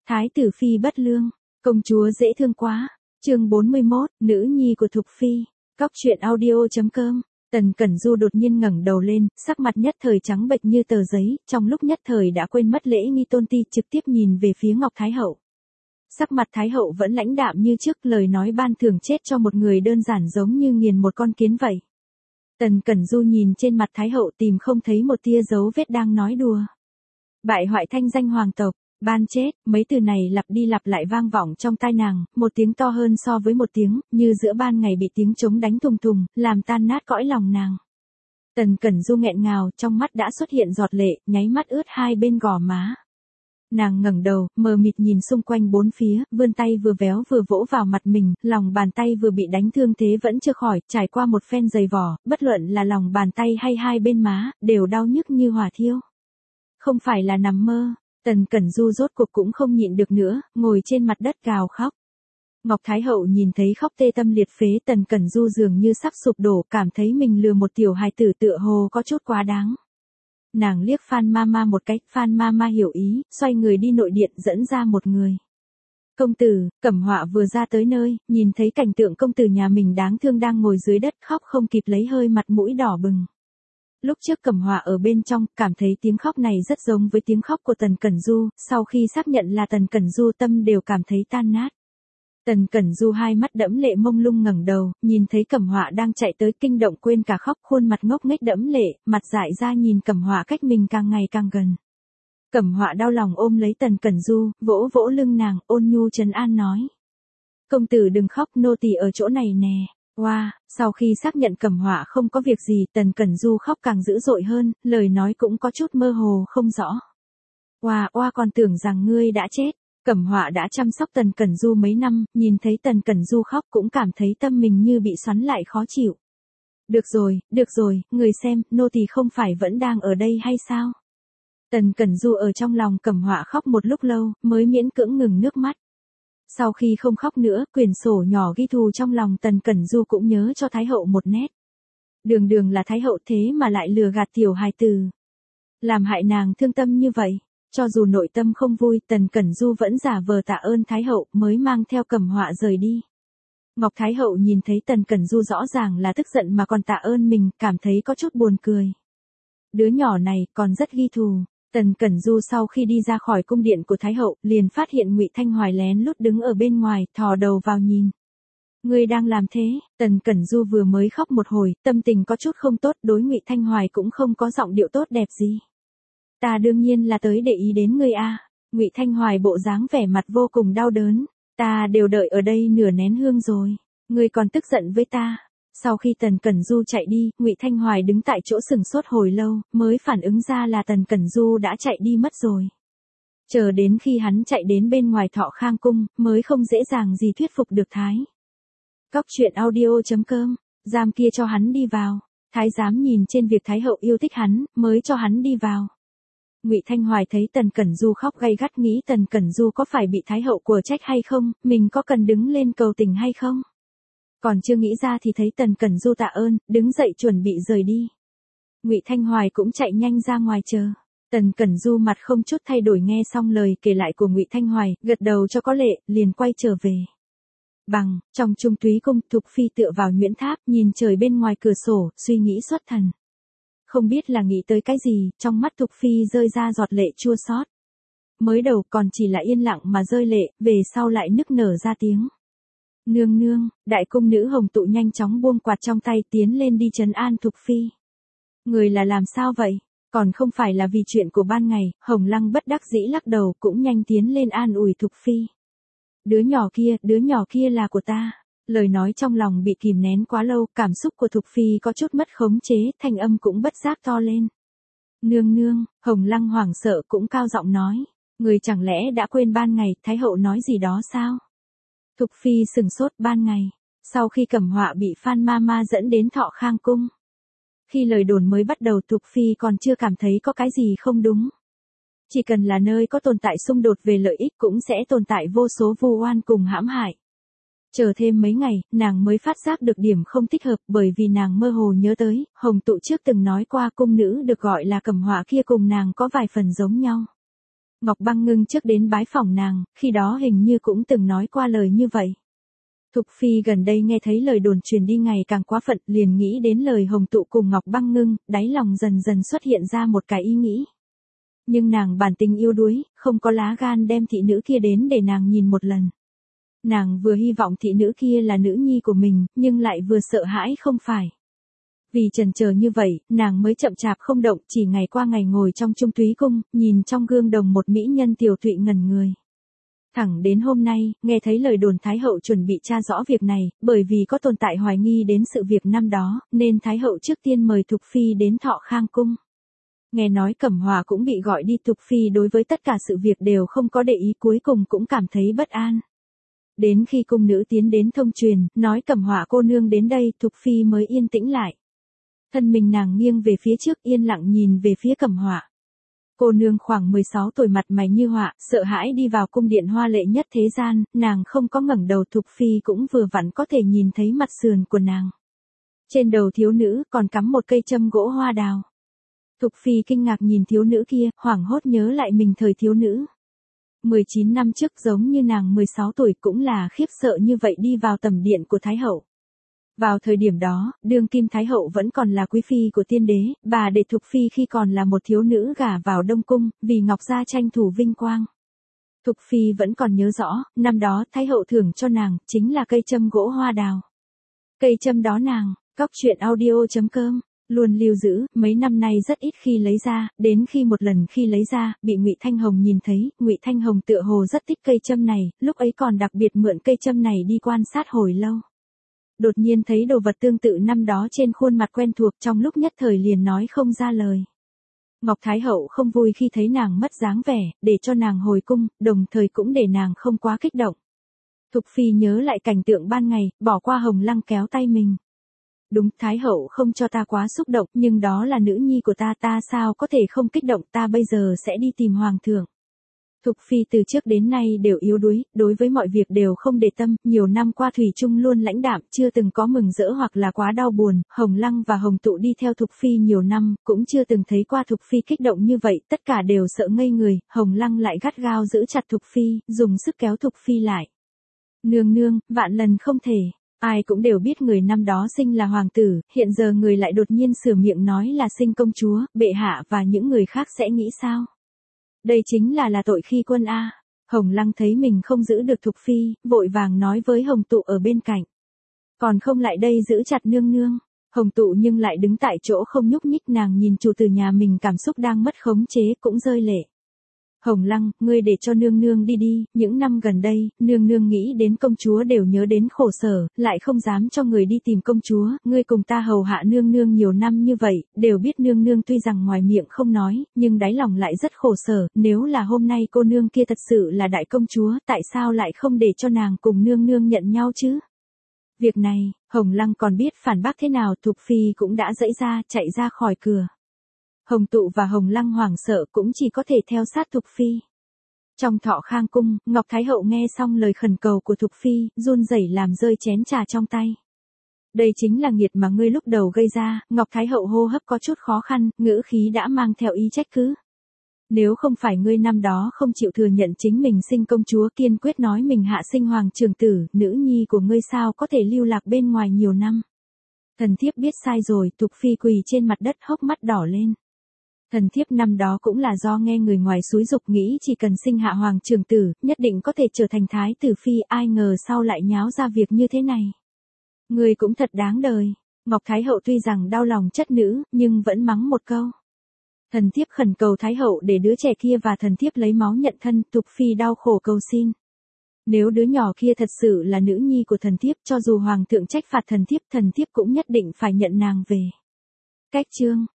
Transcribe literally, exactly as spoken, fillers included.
Thái tử phi bất lương, công chúa dễ thương quá. Chương bốn mươi mốt, nữ nhi của Thục phi. Cóc truyện audio chấm com. Tần Cẩn Du đột nhiên ngẩng đầu lên, sắc mặt nhất thời trắng bệch như tờ giấy, trong lúc nhất thời đã quên mất lễ nghi tôn ti, trực tiếp nhìn về phía Ngọc Thái hậu. Sắc mặt Thái hậu vẫn lãnh đạm như trước, lời nói ban thưởng chết cho một người đơn giản giống như nghiền một con kiến vậy. Tần Cẩn Du nhìn trên mặt Thái hậu tìm không thấy một tia dấu vết đang nói đùa. Bại hoại thanh danh hoàng tộc, ban chết, mấy từ này lặp đi lặp lại vang vọng trong tai nàng, một tiếng to hơn so với một tiếng, như giữa ban ngày bị tiếng trống đánh thùng thùng, làm tan nát cõi lòng nàng. Tần Cẩn Du nghẹn ngào, trong mắt đã xuất hiện giọt lệ, nháy mắt ướt hai bên gò má. Nàng ngẩng đầu, mờ mịt nhìn xung quanh bốn phía, vươn tay vừa véo vừa vỗ vào mặt mình, lòng bàn tay vừa bị đánh thương thế vẫn chưa khỏi, trải qua một phen giày vò, bất luận là lòng bàn tay hay hai bên má, đều đau nhức như hỏa thiêu. Không phải là nằm mơ. Tần Cẩn Du rốt cuộc cũng không nhịn được nữa, ngồi trên mặt đất gào khóc. Ngọc Thái hậu nhìn thấy khóc tê tâm liệt phế, Tần Cẩn Du dường như sắp sụp đổ, cảm thấy mình lừa một tiểu hài tử tựa hồ có chút quá đáng. Nàng liếc Phan Mama một cách, Phan Mama hiểu ý, xoay người đi nội điện dẫn ra một người. Công tử, Cẩm Họa vừa ra tới nơi, nhìn thấy cảnh tượng công tử nhà mình đáng thương đang ngồi dưới đất khóc không kịp lấy hơi, mặt mũi đỏ bừng. Lúc trước Cẩm Họa ở bên trong, cảm thấy tiếng khóc này rất giống với tiếng khóc của Tần Cẩn Du, sau khi xác nhận là Tần Cẩn Du tâm đều cảm thấy tan nát. Tần Cẩn Du hai mắt đẫm lệ mông lung ngẩng đầu, nhìn thấy Cẩm Họa đang chạy tới kinh động quên cả khóc, khuôn mặt ngốc nghếch đẫm lệ, mặt dại ra nhìn Cẩm Họa cách mình càng ngày càng gần. Cẩm Họa đau lòng ôm lấy Tần Cẩn Du, vỗ vỗ lưng nàng, ôn nhu trấn an nói. Công tử đừng khóc, nô tỳ ở chỗ này nè. Wow, sau khi xác nhận Cẩm Họa không có việc gì, Tần Cẩn Du khóc càng dữ dội hơn, lời nói cũng có chút mơ hồ không rõ. Wow, wow, còn tưởng rằng ngươi đã chết. Cẩm Họa đã chăm sóc Tần Cẩn Du mấy năm, nhìn thấy Tần Cẩn Du khóc cũng cảm thấy tâm mình như bị xoắn lại khó chịu. Được rồi, được rồi, người xem, nô tỳ không phải vẫn đang ở đây hay sao? Tần Cẩn Du ở trong lòng Cẩm Họa khóc một lúc lâu, mới miễn cưỡng ngừng nước mắt. Sau khi không khóc nữa, quyển sổ nhỏ ghi thù trong lòng Tần Cẩn Du cũng nhớ cho Thái hậu một nét. Đường đường là Thái hậu thế mà lại lừa gạt tiểu hài tử. Làm hại nàng thương tâm như vậy. Cho dù nội tâm không vui, Tần Cẩn Du vẫn giả vờ tạ ơn Thái hậu mới mang theo Cẩm Họa rời đi. Ngọc Thái hậu nhìn thấy Tần Cẩn Du rõ ràng là tức giận mà còn tạ ơn mình, cảm thấy có chút buồn cười. Đứa nhỏ này còn rất ghi thù. Tần Cẩn Du sau khi đi ra khỏi cung điện của Thái hậu, liền phát hiện Ngụy Thanh Hoài lén lút đứng ở bên ngoài, thò đầu vào nhìn. Ngươi đang làm thế? Tần Cẩn Du vừa mới khóc một hồi, tâm tình có chút không tốt, đối Ngụy Thanh Hoài cũng không có giọng điệu tốt đẹp gì. Ta đương nhiên là tới để ý đến ngươi a. Ngụy Thanh Hoài bộ dáng vẻ mặt vô cùng đau đớn. Ta đều đợi ở đây nửa nén hương rồi, ngươi còn tức giận với ta? Sau khi Tần Cẩn Du chạy đi, Ngụy Thanh Hoài đứng tại chỗ sừng sốt hồi lâu, mới phản ứng ra là Tần Cẩn Du đã chạy đi mất rồi. Chờ đến khi hắn chạy đến bên ngoài Thọ Khang cung, mới không dễ dàng gì thuyết phục được Thái. Cóc truyện audio chấm com, giam kia cho hắn đi vào. Thái giám nhìn trên việc Thái hậu yêu thích hắn, mới cho hắn đi vào. Ngụy Thanh Hoài thấy Tần Cẩn Du khóc gay gắt, nghĩ Tần Cẩn Du có phải bị Thái hậu của trách hay không, mình có cần đứng lên cầu tình hay không? Còn chưa nghĩ ra thì thấy Tần Cẩn Du tạ ơn, đứng dậy chuẩn bị rời đi. Ngụy Thanh Hoài cũng chạy nhanh ra ngoài chờ. Tần Cẩn Du mặt không chút thay đổi nghe xong lời kể lại của Ngụy Thanh Hoài, gật đầu cho có lệ, liền quay trở về. Bằng, trong Trung Túy cung, Thục phi tựa vào Nguyễn Tháp, nhìn trời bên ngoài cửa sổ, suy nghĩ xuất thần. Không biết là nghĩ tới cái gì, trong mắt Thục phi rơi ra giọt lệ chua xót. Mới đầu còn chỉ là yên lặng mà rơi lệ, về sau lại nức nở ra tiếng. Nương nương, đại cung nữ Hồng Tụ nhanh chóng buông quạt trong tay tiến lên đi trấn an Thục phi. Người là làm sao vậy? Còn không phải là vì chuyện của ban ngày, Hồng Lăng bất đắc dĩ lắc đầu cũng nhanh tiến lên an ủi Thục phi. Đứa nhỏ kia, đứa nhỏ kia là của ta. Lời nói trong lòng bị kìm nén quá lâu, cảm xúc của Thục phi có chút mất khống chế, thanh âm cũng bất giác to lên. Nương nương, Hồng Lăng hoảng sợ cũng cao giọng nói. Người chẳng lẽ đã quên ban ngày, Thái hậu nói gì đó sao? Thục phi sừng sốt, ban ngày, sau khi Cẩm Họa bị Phan Mama dẫn đến Thọ Khang cung. Khi lời đồn mới bắt đầu, Thục phi còn chưa cảm thấy có cái gì không đúng. Chỉ cần là nơi có tồn tại xung đột về lợi ích cũng sẽ tồn tại vô số vu oan cùng hãm hại. Chờ thêm mấy ngày, nàng mới phát giác được điểm không thích hợp, bởi vì nàng mơ hồ nhớ tới, Hồng Tụ trước từng nói qua cung nữ được gọi là Cẩm Họa kia cùng nàng có vài phần giống nhau. Ngọc Băng Ngưng trước đến bái phỏng nàng, khi đó hình như cũng từng nói qua lời như vậy. Thục Phi gần đây nghe thấy lời đồn truyền đi ngày càng quá phận, liền nghĩ đến lời Hồng Tụ cùng Ngọc Băng Ngưng, đáy lòng dần dần xuất hiện ra một cái ý nghĩ. Nhưng nàng bản tính yếu đuối, không có lá gan đem thị nữ kia đến để nàng nhìn một lần. Nàng vừa hy vọng thị nữ kia là nữ nhi của mình, nhưng lại vừa sợ hãi không phải. Vì chần chờ như vậy, nàng mới chậm chạp không động, chỉ ngày qua ngày ngồi trong Trung Túy Cung, nhìn trong gương đồng một mỹ nhân tiểu thụy ngẩn người. Thẳng đến hôm nay, nghe thấy lời đồn Thái Hậu chuẩn bị tra rõ việc này, bởi vì có tồn tại hoài nghi đến sự việc năm đó, nên Thái Hậu trước tiên mời Thục Phi đến Thọ Khang Cung. Nghe nói Cẩm Hòa cũng bị gọi đi, Thục Phi đối với tất cả sự việc đều không có để ý, cuối cùng cũng cảm thấy bất an. Đến khi cung nữ tiến đến thông truyền, nói Cẩm Hòa cô nương đến đây, Thục Phi mới yên tĩnh lại. Thân mình nàng nghiêng về phía trước, yên lặng nhìn về phía Cẩm Hòa. Cô nương khoảng mười sáu tuổi, mặt mày như họa, sợ hãi đi vào cung điện hoa lệ nhất thế gian, nàng không có ngẩng đầu, Thục Phi cũng vừa vặn có thể nhìn thấy mặt sườn của nàng. Trên đầu thiếu nữ còn cắm một cây châm gỗ hoa đào. Thục Phi kinh ngạc nhìn thiếu nữ kia, hoảng hốt nhớ lại mình thời thiếu nữ. mười chín năm trước giống như nàng mười sáu tuổi, cũng là khiếp sợ như vậy đi vào tầm điện của Thái Hậu. Vào thời điểm đó, đương kim Thái Hậu vẫn còn là quý phi của tiên đế, bà để Thục Phi khi còn là một thiếu nữ gả vào Đông Cung, vì Ngọc gia tranh thủ vinh quang. Thục Phi vẫn còn nhớ rõ, năm đó Thái Hậu thưởng cho nàng, chính là cây châm gỗ hoa đào. Cây châm đó nàng, Cóc Truyện Audio chấm com luôn lưu giữ, mấy năm nay rất ít khi lấy ra, đến khi một lần khi lấy ra, bị Ngụy Thanh Hồng nhìn thấy, Ngụy Thanh Hồng tựa hồ rất thích cây châm này, lúc ấy còn đặc biệt mượn cây châm này đi quan sát hồi lâu. Đột nhiên thấy đồ vật tương tự năm đó trên khuôn mặt quen thuộc, trong lúc nhất thời liền nói không ra lời. Ngọc Thái Hậu không vui khi thấy nàng mất dáng vẻ, để cho nàng hồi cung, đồng thời cũng để nàng không quá kích động. Thục Phi nhớ lại cảnh tượng ban ngày, bỏ qua Hồng Lăng kéo tay mình. Đúng, Thái Hậu không cho ta quá xúc động, nhưng đó là nữ nhi của ta, ta sao có thể không kích động, ta bây giờ sẽ đi tìm Hoàng thượng. Thục Phi từ trước đến nay đều yếu đuối, đối với mọi việc đều không để tâm, nhiều năm qua thủy chung luôn lãnh đạm, chưa từng có mừng rỡ hoặc là quá đau buồn. Hồng Lăng và Hồng Tụ đi theo Thục Phi nhiều năm, cũng chưa từng thấy qua Thục Phi kích động như vậy, tất cả đều sợ ngây người. Hồng Lăng lại gắt gao giữ chặt Thục Phi, dùng sức kéo Thục Phi lại. Nương nương, vạn lần không thể. Ai cũng đều biết người năm đó sinh là hoàng tử, hiện giờ người lại đột nhiên sửa miệng nói là sinh công chúa, bệ hạ và những người khác sẽ nghĩ sao? Đây chính là là tội khi quân a. Hồng Lăng thấy mình không giữ được Thục Phi, vội vàng nói với Hồng Tụ ở bên cạnh. Còn không lại đây giữ chặt nương nương. Hồng Tụ nhưng lại đứng tại chỗ không nhúc nhích, nàng nhìn chủ tử nhà mình cảm xúc đang mất khống chế cũng rơi lệ. Hồng Lăng, ngươi để cho nương nương đi đi, những năm gần đây, nương nương nghĩ đến công chúa đều nhớ đến khổ sở, lại không dám cho người đi tìm công chúa, ngươi cùng ta hầu hạ nương nương nhiều năm như vậy, đều biết nương nương tuy rằng ngoài miệng không nói, nhưng đáy lòng lại rất khổ sở, nếu là hôm nay cô nương kia thật sự là đại công chúa, tại sao lại không để cho nàng cùng nương nương nhận nhau chứ? Việc này, Hồng Lăng còn biết phản bác thế nào, Thục Phi cũng đã dãy ra, chạy ra khỏi cửa. Hồng Tụ và Hồng Lăng hoảng sợ cũng chỉ có thể theo sát Thục Phi. Trong Thọ Khang Cung, Ngọc Thái Hậu nghe xong lời khẩn cầu của Thục Phi, run rẩy làm rơi chén trà trong tay. Đây chính là nghiệt mà ngươi lúc đầu gây ra, Ngọc Thái Hậu hô hấp có chút khó khăn, ngữ khí đã mang theo ý trách cứ. Nếu không phải ngươi năm đó không chịu thừa nhận chính mình sinh công chúa, kiên quyết nói mình hạ sinh hoàng trưởng tử, nữ nhi của ngươi sao có thể lưu lạc bên ngoài nhiều năm. Thần thiếp biết sai rồi, Thục Phi quỳ trên mặt đất hốc mắt đỏ lên. Thần thiếp năm đó cũng là do nghe người ngoài xúi dục, nghĩ chỉ cần sinh hạ hoàng trưởng tử, nhất định có thể trở thành thái tử phi, ai ngờ sau lại nháo ra việc như thế này. Người cũng thật đáng đời. Ngọc Thái Hậu tuy rằng đau lòng chất nữ, nhưng vẫn mắng một câu. Thần thiếp khẩn cầu Thái Hậu để đứa trẻ kia và thần thiếp lấy máu nhận thân. Thục Phi đau khổ cầu xin. Nếu đứa nhỏ kia thật sự là nữ nhi của thần thiếp, cho dù hoàng thượng trách phạt thần thiếp, thần thiếp cũng nhất định phải nhận nàng về. Cách chương